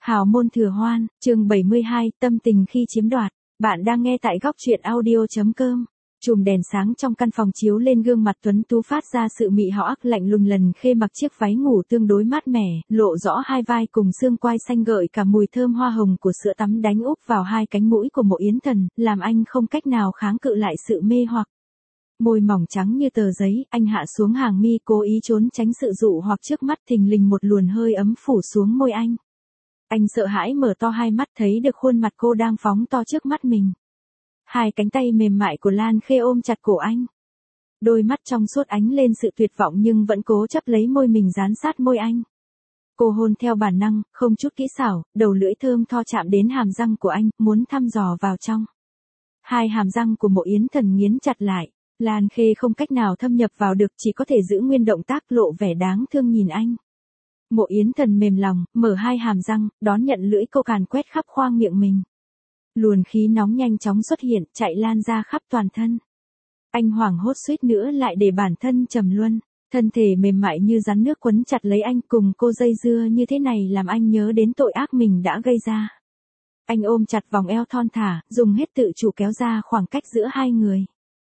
Hào môn thừa hoan, chương 72, tâm tình khi chiếm đoạt. Bạn đang nghe tại góc truyện audio.com. Chùm đèn sáng trong căn phòng chiếu lên gương mặt tuấn tú phát ra sự mị hạo ác lạnh lùng. Lần Khê mặc chiếc váy ngủ tương đối mát mẻ, lộ rõ hai vai cùng xương quai xanh gợi cả mùi thơm hoa hồng của sữa tắm đánh úp vào hai cánh mũi của Mộ Yến Thần, làm anh không cách nào kháng cự lại sự mê hoặc. Môi mỏng trắng như tờ giấy, anh hạ xuống hàng mi cố ý trốn tránh sự dụ hoặc trước mắt thình lình một luồn hơi ấm phủ xuống môi anh. Anh sợ hãi mở to hai mắt thấy được khuôn mặt cô đang phóng to trước mắt mình. Hai cánh tay mềm mại của Lan Khê ôm chặt cổ anh. Đôi mắt trong suốt ánh lên sự tuyệt vọng nhưng vẫn cố chấp lấy môi mình dán sát môi anh. Cô hôn theo bản năng, không chút kỹ xảo, đầu lưỡi thơm tho chạm đến hàm răng của anh, muốn thăm dò vào trong. Hai hàm răng của Mộ Yến Thần nghiến chặt lại. Lan Khê không cách nào thâm nhập vào được, chỉ có thể giữ nguyên động tác lộ vẻ đáng thương nhìn anh. Mộ Yến Thần mềm lòng, mở hai hàm răng, đón nhận lưỡi cô càn quét khắp khoang miệng mình. Luồng khí nóng nhanh chóng xuất hiện, chạy lan ra khắp toàn thân. Anh hoảng hốt suýt nữa lại để bản thân trầm luân. Thân thể mềm mại như rắn nước quấn chặt lấy anh, cùng cô dây dưa như thế này làm anh nhớ đến tội ác mình đã gây ra. Anh ôm chặt vòng eo thon thả, dùng hết tự chủ kéo ra khoảng cách giữa hai người.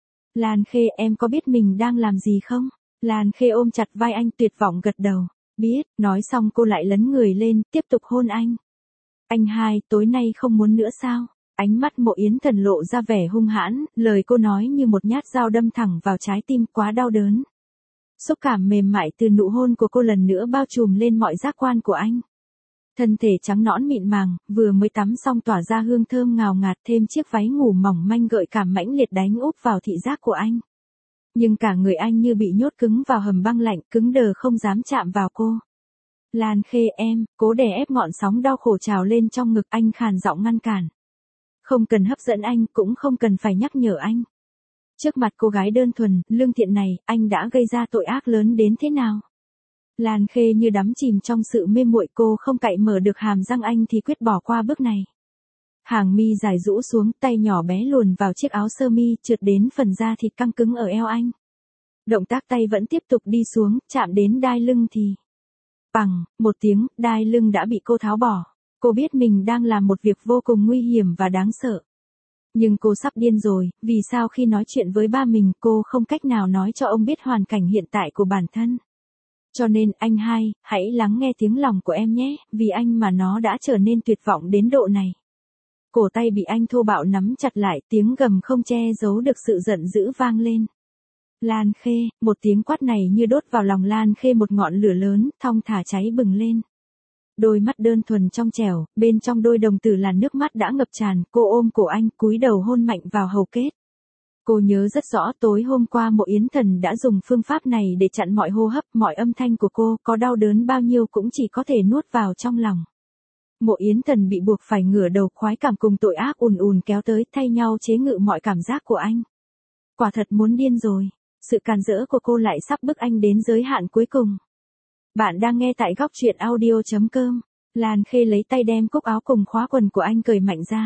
Lan Khê, em có biết mình đang làm gì không? Lan Khê ôm chặt vai anh tuyệt vọng gật đầu. Biết, nói xong cô lại lấn người lên, tiếp tục hôn anh. Anh hai, tối nay không muốn nữa sao? Ánh mắt Mộ Yến Thần lộ ra vẻ hung hãn, lời cô nói như một nhát dao đâm thẳng vào trái tim, quá đau đớn. Xúc cảm mềm mại từ nụ hôn của cô lần nữa bao trùm lên mọi giác quan của anh. Thân thể trắng nõn mịn màng, vừa mới tắm xong tỏa ra hương thơm ngào ngạt, thêm chiếc váy ngủ mỏng manh gợi cảm mãnh liệt đánh úp vào thị giác của anh. Nhưng cả người anh như bị nhốt cứng vào hầm băng lạnh, cứng đờ không dám chạm vào cô. Lan Khê, em, cố đè ép ngọn sóng đau khổ trào lên trong ngực, anh khàn giọng ngăn cản. Không cần hấp dẫn anh, cũng không cần phải nhắc nhở anh. Trước mặt cô gái đơn thuần, lương thiện này, anh đã gây ra tội ác lớn đến thế nào? Lan Khê như đắm chìm trong sự mê muội, cô không cạy mở được hàm răng anh thì quyết bỏ qua bước này. Hàng mi dài rũ xuống, tay nhỏ bé luồn vào chiếc áo sơ mi, trượt đến phần da thịt căng cứng ở eo anh. Động tác tay vẫn tiếp tục đi xuống, chạm đến đai lưng thì... Bằng, một tiếng, đai lưng đã bị cô tháo bỏ. Cô biết mình đang làm một việc vô cùng nguy hiểm và đáng sợ. Nhưng cô sắp điên rồi, vì sao khi nói chuyện với ba mình cô không cách nào nói cho ông biết hoàn cảnh hiện tại của bản thân. Cho nên, anh hai, hãy lắng nghe tiếng lòng của em nhé, vì anh mà nó đã trở nên tuyệt vọng đến độ này. Cổ tay bị anh thô bạo nắm chặt lại, tiếng gầm không che giấu được sự giận dữ vang lên. Lan Khê, một tiếng quát này như đốt vào lòng Lan Khê một ngọn lửa lớn, thong thả cháy bừng lên. Đôi mắt đơn thuần trong trẻo, bên trong đôi đồng tử là nước mắt đã ngập tràn, cô ôm cổ anh, cúi đầu hôn mạnh vào hầu kết. Cô nhớ rất rõ tối hôm qua Mộ Yến Thần đã dùng phương pháp này để chặn mọi hô hấp, mọi âm thanh của cô, có đau đớn bao nhiêu cũng chỉ có thể nuốt vào trong lòng. Mộ Yến Thần bị buộc phải ngửa đầu, khoái cảm cùng tội ác ùn ùn kéo tới, thay nhau chế ngự mọi cảm giác của anh. Quả thật muốn điên rồi, sự càn rỡ của cô lại sắp bức anh đến giới hạn cuối cùng. Bạn đang nghe tại góc truyện audio.com. Lan Khê lấy tay đem cúc áo cùng khóa quần của anh cởi mạnh ra.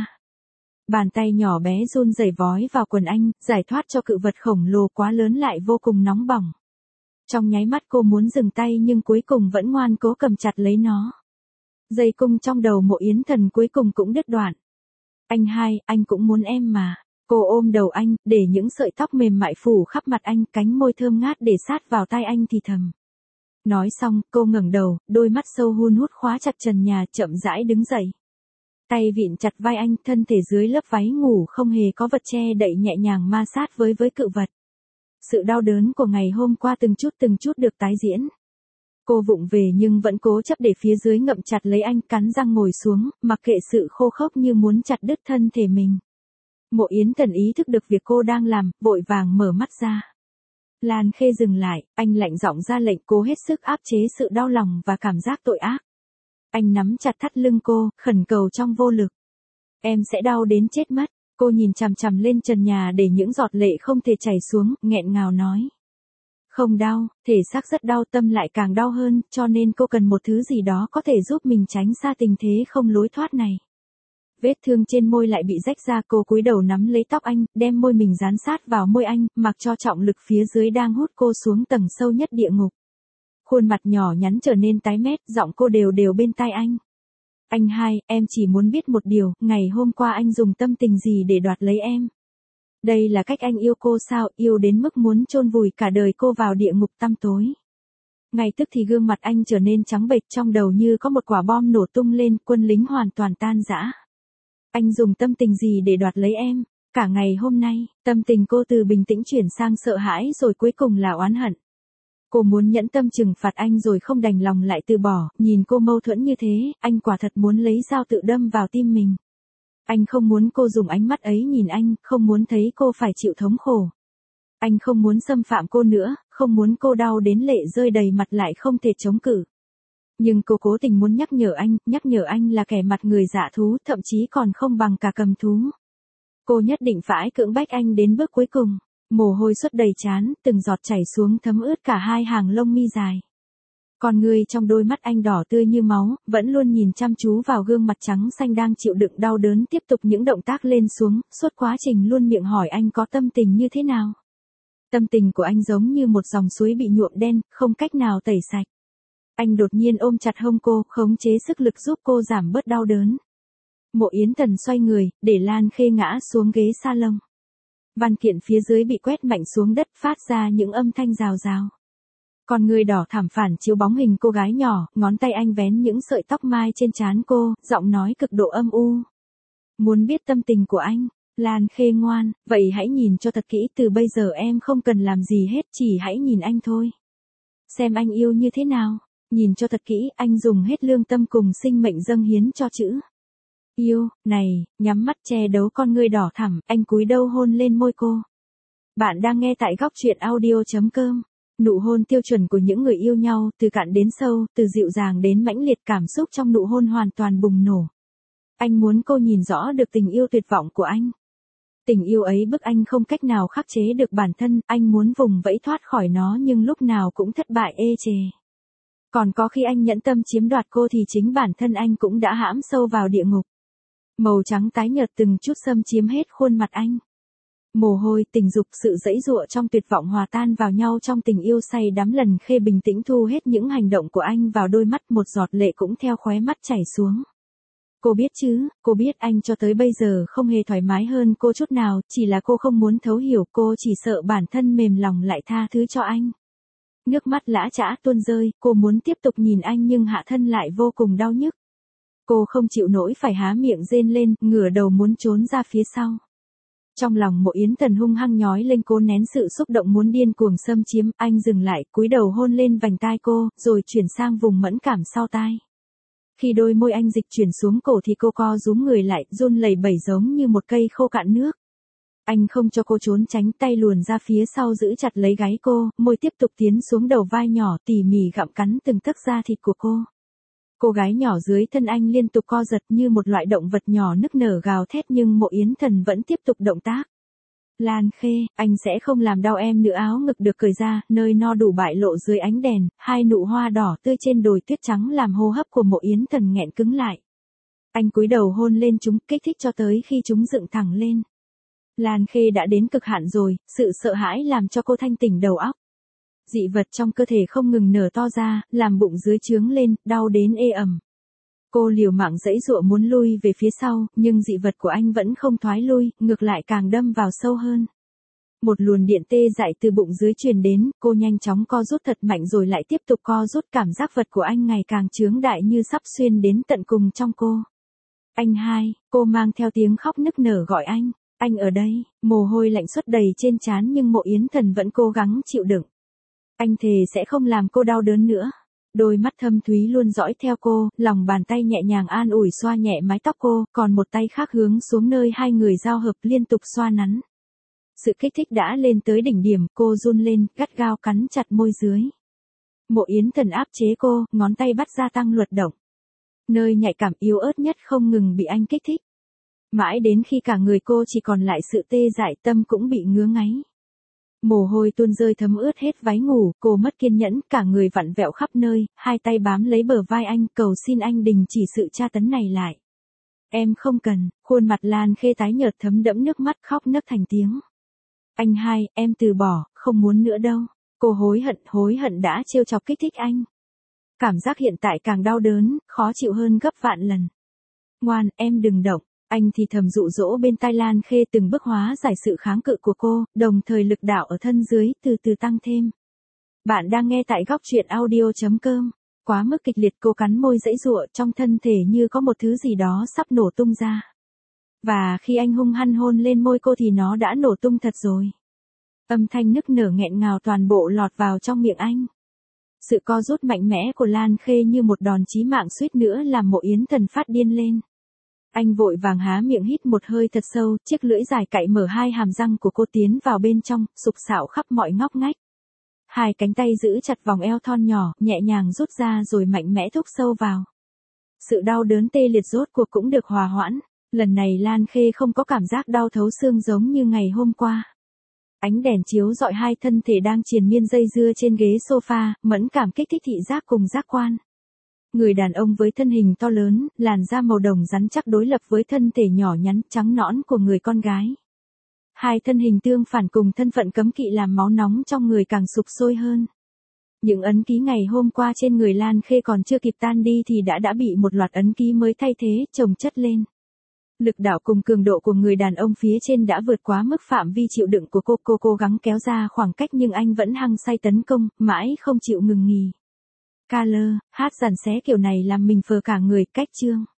Bàn tay nhỏ bé run rẩy vói vào quần anh, giải thoát cho cự vật khổng lồ quá lớn lại vô cùng nóng bỏng. Trong nháy mắt cô muốn dừng tay nhưng cuối cùng vẫn ngoan cố cầm chặt lấy nó. Dây cung trong đầu Mộ Yến Thần cuối cùng cũng đứt đoạn. Anh hai, anh cũng muốn em mà. Cô ôm đầu anh, để những sợi tóc mềm mại phủ khắp mặt anh, cánh môi thơm ngát để sát vào tai anh thì thầm. Nói xong, cô ngẩng đầu, đôi mắt sâu hun hút khóa chặt trần nhà, chậm rãi đứng dậy. Tay vịn chặt vai anh, thân thể dưới lớp váy ngủ không hề có vật che đậy nhẹ nhàng ma sát với cự vật. Sự đau đớn của ngày hôm qua từng chút được tái diễn. Cô vụng về nhưng vẫn cố chấp để phía dưới ngậm chặt lấy anh, cắn răng ngồi xuống, mặc kệ sự khô khốc như muốn chặt đứt thân thể mình. Mộ Yến Thần ý thức được việc cô đang làm, vội vàng mở mắt ra. Lan Khê dừng lại, anh lạnh giọng ra lệnh, cố hết sức áp chế sự đau lòng và cảm giác tội ác. Anh nắm chặt thắt lưng cô, khẩn cầu trong vô lực. Em sẽ đau đến chết mất. Cô nhìn chằm chằm lên trần nhà để những giọt lệ không thể chảy xuống, nghẹn ngào nói. Không đau, thể xác rất đau, tâm lại càng đau hơn, cho nên cô cần một thứ gì đó có thể giúp mình tránh xa tình thế không lối thoát này. Vết thương trên môi lại bị rách ra, cô cúi đầu nắm lấy tóc anh, đem môi mình dán sát vào môi anh, mặc cho trọng lực phía dưới đang hút cô xuống tầng sâu nhất địa ngục. Khuôn mặt nhỏ nhắn trở nên tái mét, giọng cô đều đều bên tai anh. Anh hai, em chỉ muốn biết một điều, ngày hôm qua anh dùng tâm tình gì để đoạt lấy em? Đây là cách anh yêu cô sao, yêu đến mức muốn chôn vùi cả đời cô vào địa ngục tăm tối. Ngay tức thì gương mặt anh trở nên trắng bệch, trong đầu như có một quả bom nổ tung lên, quân lính hoàn toàn tan rã. Anh dùng tâm tình gì để đoạt lấy em? Cả ngày hôm nay, tâm tình cô từ bình tĩnh chuyển sang sợ hãi rồi cuối cùng là oán hận. Cô muốn nhẫn tâm trừng phạt anh rồi không đành lòng lại từ bỏ, nhìn cô mâu thuẫn như thế, anh quả thật muốn lấy dao tự đâm vào tim mình. Anh không muốn cô dùng ánh mắt ấy nhìn anh, không muốn thấy cô phải chịu thống khổ. Anh không muốn xâm phạm cô nữa, không muốn cô đau đến lệ rơi đầy mặt lại không thể chống cự. Nhưng cô cố tình muốn nhắc nhở anh là kẻ mặt người dạ thú, thậm chí còn không bằng cả cầm thú. Cô nhất định phải cưỡng bách anh đến bước cuối cùng. Mồ hôi xuất đầy trán, từng giọt chảy xuống thấm ướt cả hai hàng lông mi dài. Con người trong đôi mắt anh đỏ tươi như máu, vẫn luôn nhìn chăm chú vào gương mặt trắng xanh đang chịu đựng đau đớn, tiếp tục những động tác lên xuống, suốt quá trình luôn miệng hỏi anh có tâm tình như thế nào. Tâm tình của anh giống như một dòng suối bị nhuộm đen, không cách nào tẩy sạch. Anh đột nhiên ôm chặt hông cô, khống chế sức lực giúp cô giảm bớt đau đớn. Mộ Yến Thần xoay người, để Lan Khê ngã xuống ghế salon. Văn kiện phía dưới bị quét mạnh xuống đất, phát ra những âm thanh rào rào. Con người đỏ thẳm phản chiếu bóng hình cô gái nhỏ, ngón tay anh vén những sợi tóc mai trên trán cô, giọng nói cực độ âm u. Muốn biết tâm tình của anh? Lan Khê ngoan, vậy hãy nhìn cho thật kỹ, từ bây giờ em không cần làm gì hết, chỉ hãy nhìn anh thôi. Xem anh yêu như thế nào. Nhìn cho thật kỹ, anh dùng hết lương tâm cùng sinh mệnh dâng hiến cho chữ yêu. Này, nhắm mắt che đấu con ngươi đỏ thẳm, anh cúi đầu hôn lên môi cô. Bạn đang nghe tại góc truyện audio.com. Nụ hôn tiêu chuẩn của những người yêu nhau, từ cạn đến sâu, từ dịu dàng đến mãnh liệt, cảm xúc trong nụ hôn hoàn toàn bùng nổ. Anh muốn cô nhìn rõ được tình yêu tuyệt vọng của anh. Tình yêu ấy bức anh không cách nào khắc chế được bản thân, anh muốn vùng vẫy thoát khỏi nó nhưng lúc nào cũng thất bại ê chề. Còn có khi anh nhẫn tâm chiếm đoạt cô thì chính bản thân anh cũng đã hãm sâu vào địa ngục. Màu trắng tái nhợt từng chút xâm chiếm hết khuôn mặt anh. Mồ hôi, tình dục, sự dãy dụa trong tuyệt vọng hòa tan vào nhau trong tình yêu say đắm. Lần Khê bình tĩnh thu hết những hành động của anh vào đôi mắt, một giọt lệ cũng theo khóe mắt chảy xuống. Cô biết chứ, cô biết anh cho tới bây giờ không hề thoải mái hơn cô chút nào, chỉ là cô không muốn thấu hiểu, cô chỉ sợ bản thân mềm lòng lại tha thứ cho anh. Nước mắt lã chã tuôn rơi, cô muốn tiếp tục nhìn anh nhưng hạ thân lại vô cùng đau nhức. Cô không chịu nổi phải há miệng rên lên, ngửa đầu muốn trốn ra phía sau. Trong lòng Mộ Yến Thần hung hăng nhói lên, cố nén sự xúc động muốn điên cuồng xâm chiếm, anh dừng lại, cúi đầu hôn lên vành tai cô, rồi chuyển sang vùng mẫn cảm sau tai. Khi đôi môi anh dịch chuyển xuống cổ thì cô co rúm người lại, run lẩy bẩy giống như một cây khô cạn nước. Anh không cho cô trốn tránh, tay luồn ra phía sau giữ chặt lấy gáy cô, môi tiếp tục tiến xuống đầu vai nhỏ, tỉ mỉ gặm cắn từng tấc da thịt của cô. Cô gái nhỏ dưới thân anh liên tục co giật như một loại động vật nhỏ nức nở gào thét, nhưng Mộ Yến Thần vẫn tiếp tục động tác. Lan Khê, anh sẽ không làm đau em nữa. Áo ngực được cởi ra, nơi no đủ bại lộ dưới ánh đèn, hai nụ hoa đỏ tươi trên đồi tuyết trắng làm hô hấp của Mộ Yến Thần nghẹn cứng lại. Anh cúi đầu hôn lên chúng, kích thích cho tới khi chúng dựng thẳng lên. Lan Khê đã đến cực hạn rồi, sự sợ hãi làm cho cô thanh tỉnh đầu óc. Dị vật trong cơ thể không ngừng nở to ra, làm bụng dưới trướng lên, đau đến ê ẩm. Cô liều mạng giãy giụa muốn lui về phía sau, nhưng dị vật của anh vẫn không thoái lui, ngược lại càng đâm vào sâu hơn. Một luồng điện tê dại từ bụng dưới truyền đến, cô nhanh chóng co rút thật mạnh rồi lại tiếp tục co rút, cảm giác vật của anh ngày càng chướng đại như sắp xuyên đến tận cùng trong cô. Anh hai, cô mang theo tiếng khóc nức nở gọi anh ở đây, mồ hôi lạnh xuất đầy trên trán nhưng Mộ Yến Thần vẫn cố gắng chịu đựng. Anh thề sẽ không làm cô đau đớn nữa. Đôi mắt thâm thúy luôn dõi theo cô, lòng bàn tay nhẹ nhàng an ủi xoa nhẹ mái tóc cô, còn một tay khác hướng xuống nơi hai người giao hợp liên tục xoa nắn. Sự kích thích đã lên tới đỉnh điểm, cô run lên, gắt gao cắn chặt môi dưới. Mộ Yến Thần áp chế cô, ngón tay bắt gia tăng luật động. Nơi nhạy cảm yếu ớt nhất không ngừng bị anh kích thích. Mãi đến khi cả người cô chỉ còn lại sự tê dại, tâm cũng bị ngứa ngáy. Mồ hôi tuôn rơi thấm ướt hết váy ngủ, cô mất kiên nhẫn, cả người vặn vẹo khắp nơi, hai tay bám lấy bờ vai anh, cầu xin anh đình chỉ sự tra tấn này lại. Em không cần, khuôn mặt Lan Khê tái nhợt thấm đẫm nước mắt, khóc nấc thành tiếng. Anh hai, em từ bỏ, không muốn nữa đâu. Cô hối hận đã trêu chọc kích thích anh. Cảm giác hiện tại càng đau đớn, khó chịu hơn gấp vạn lần. Ngoan, em đừng động. Anh thì thầm dụ dỗ bên tai Lan Khê từng bước hóa giải sự kháng cự của cô, đồng thời lực đạo ở thân dưới từ từ tăng thêm. Bạn đang nghe tại góc truyện audio.com. Quá mức kịch liệt, cô cắn môi giãy giụa, trong thân thể như có một thứ gì đó sắp nổ tung ra. Và khi anh hung hăng hôn lên môi cô thì nó đã nổ tung thật rồi. Âm thanh nức nở nghẹn ngào toàn bộ lọt vào trong miệng anh. Sự co rút mạnh mẽ của Lan Khê như một đòn chí mạng suýt nữa làm Mộ Yến Thần phát điên lên. Anh vội vàng há miệng hít một hơi thật sâu, chiếc lưỡi dài cạy mở hai hàm răng của cô tiến vào bên trong, sục sạo khắp mọi ngóc ngách. Hai cánh tay giữ chặt vòng eo thon nhỏ, nhẹ nhàng rút ra rồi mạnh mẽ thúc sâu vào. Sự đau đớn tê liệt rốt cuộc cũng được hòa hoãn. Lần này Lan Khê không có cảm giác đau thấu xương giống như ngày hôm qua. Ánh đèn chiếu rọi hai thân thể đang triền miên dây dưa trên ghế sofa, mẫn cảm kích thích thị giác cùng giác quan. Người đàn ông với thân hình to lớn, làn da màu đồng rắn chắc đối lập với thân thể nhỏ nhắn trắng nõn của người con gái. Hai thân hình tương phản cùng thân phận cấm kỵ làm máu nóng trong người càng sục sôi hơn. Những ấn ký ngày hôm qua trên người Lan Khê còn chưa kịp tan đi thì đã bị một loạt ấn ký mới thay thế, chồng chất lên. Lực đạo cùng cường độ của người đàn ông phía trên đã vượt quá mức phạm vi chịu đựng của cô cố gắng kéo ra khoảng cách nhưng anh vẫn hăng say tấn công, mãi không chịu ngừng nghỉ. Ca lơ, hát giản xé kiểu này làm mình phờ cả người, cách chương.